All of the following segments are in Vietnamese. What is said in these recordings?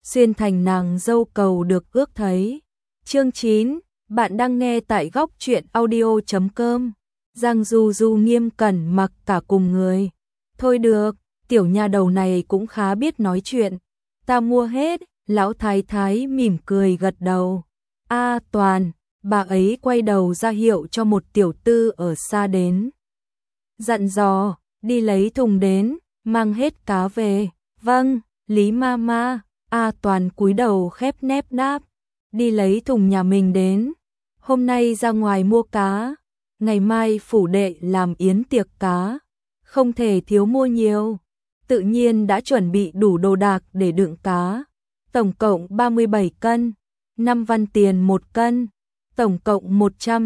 xuyên thành nàng dâu cầu được ước thấy. Chương 9, bạn đang nghe tại góc truyện audio.com. Giang Du Du nghiêm cẩn mặc cả cùng người. Thôi được, tiểu nha đầu này cũng khá biết nói chuyện. Ta mua hết, lão thái thái mỉm cười gật đầu. A Toàn, bà ấy quay đầu ra hiệu cho một tiểu tư ở xa đến. Dặn dò, đi lấy thùng đến, mang hết cá về. Vâng, Lý Mama. A Toàn cúi đầu khép nép đáp, đi lấy thùng nhà mình đến. Hôm nay ra ngoài mua cá, ngày mai phủ đệ làm yến tiệc cá, không thể thiếu mua nhiều. Tự nhiên đã chuẩn bị đủ đồ đạc để đựng cá. Tổng cộng 37 cân, 5 văn tiền 1 cân, tổng cộng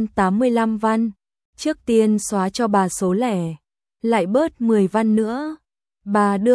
185 văn. Trước tiên xóa cho bà số lẻ, lại bớt 10 văn nữa. Bà đưa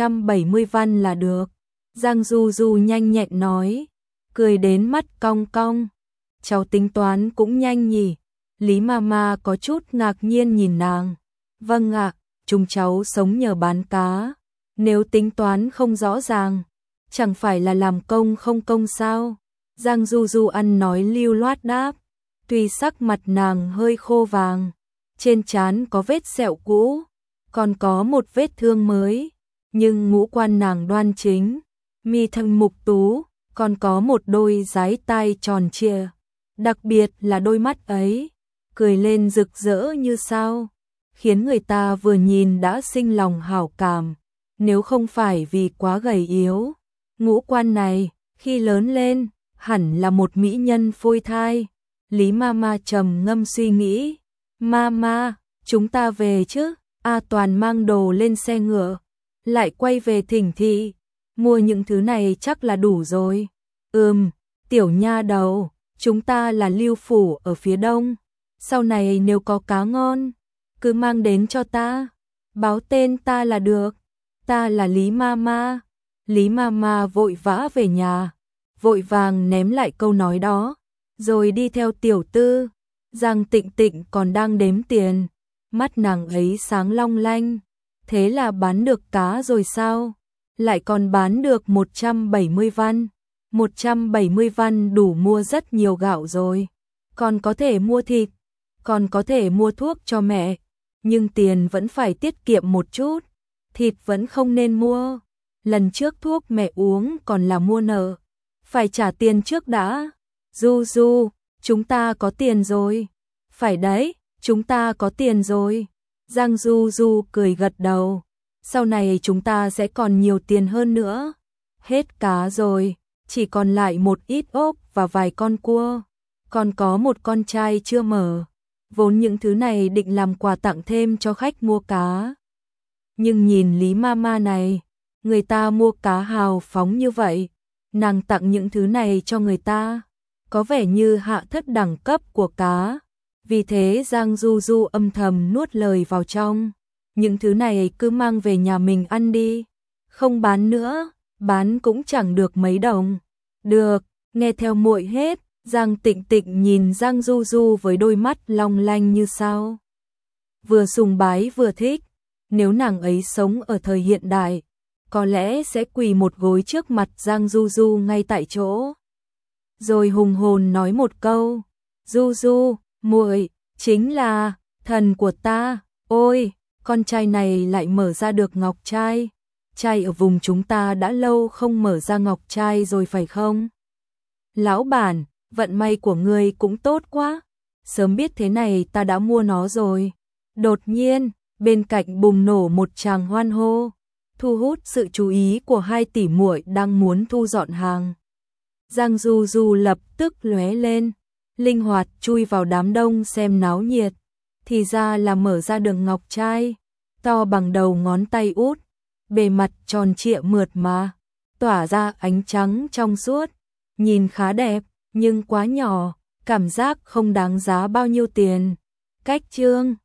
170 văn là được. Giang Du Du nhanh nhẹn nói, cười đến mắt cong cong. Cháu tính toán cũng nhanh nhỉ? Lý Mama có chút ngạc nhiên nhìn nàng. Vâng ạ, chúng cháu sống nhờ bán cá. Nếu tính toán không rõ ràng, chẳng phải là làm công không công sao? Giang Du Du ăn nói lưu loát đáp. Tuy sắc mặt nàng hơi khô vàng, trên trán có vết sẹo cũ, còn có một vết thương mới, nhưng ngũ quan nàng đoan chính, mi thanh mục tú, còn có một đôi dái tai tròn trịa, đặc biệt là đôi mắt ấy, cười lên rực rỡ như sao, khiến người ta vừa nhìn đã sinh lòng hảo cảm. Nếu không phải vì quá gầy yếu, ngũ quan này khi lớn lên hẳn là một mỹ nhân phôi thai. Lý Mama trầm ngâm suy nghĩ. Mama, chúng ta về chứ? A Toàn mang đồ lên xe ngựa, lại quay về Thỉnh thị. Mua những thứ này chắc là đủ rồi. Tiểu nha đầu, chúng ta là Lưu phủ ở phía đông. Sau này nếu có cá ngon, cứ mang đến cho ta. Báo tên ta là được. Ta là Lý Mama. Lý Mama vội vã về nhà, vội vàng ném lại câu nói đó, rồi đi theo tiểu tư. Giang Tịnh Tịnh còn đang đếm tiền, mắt nàng ấy sáng long lanh. Thế là bán được cá rồi sao? Lại còn bán được 170 văn. 170 văn đủ mua rất nhiều gạo rồi. Còn có thể mua thịt, còn có thể mua thuốc cho mẹ. Nhưng tiền vẫn phải tiết kiệm một chút. Thịt vẫn không nên mua. Lần trước thuốc mẹ uống còn là mua nợ, phải trả tiền trước đã. Du Du, chúng ta có tiền rồi. Phải đấy, chúng ta có tiền rồi. Giang Du Du cười gật đầu. Sau này chúng ta sẽ còn nhiều tiền hơn nữa. Hết cá rồi, chỉ còn lại một ít ốc và vài con cua. Còn có một con trai chưa mở. Vốn những thứ này định làm quà tặng thêm cho khách mua cá. Nhưng nhìn Lý Mama này, người ta mua cá hào phóng như vậy, nàng tặng những thứ này cho người ta, có vẻ như hạ thấp đẳng cấp của cá. Vì thế Giang Du Du âm thầm nuốt lời vào trong. Những thứ này cứ mang về nhà mình ăn đi. Không bán nữa, bán cũng chẳng được mấy đồng. Được, nghe theo muội hết. Giang Tịnh Tịnh nhìn Giang Du Du với đôi mắt long lanh như sao. Vừa sùng bái vừa thích. Nếu nàng ấy sống ở thời hiện đại, có lẽ sẽ quỳ một gối trước mặt Giang Du Du ngay tại chỗ. Rồi hùng hồn nói một câu, Du Du, muội chính là thần của ta. Ôi, con trai này lại mở ra được ngọc trai. Trai ở vùng chúng ta đã lâu không mở ra ngọc trai rồi phải không? Lão bản, vận may của ngươi cũng tốt quá. Sớm biết thế này ta đã mua nó rồi. Đột nhiên, bên cạnh bùng nổ một tràng hoan hô, thu hút sự chú ý của hai tỷ muội đang muốn thu dọn hàng. Giang Du Du lập tức lóe lên, linh hoạt chui vào đám đông xem náo nhiệt. Thì ra là mở ra đường ngọc trai, to bằng đầu ngón tay út, bề mặt tròn trịa mượt mà, tỏa ra ánh trắng trong suốt, nhìn khá đẹp, nhưng quá nhỏ, cảm giác không đáng giá bao nhiêu tiền. Cách chương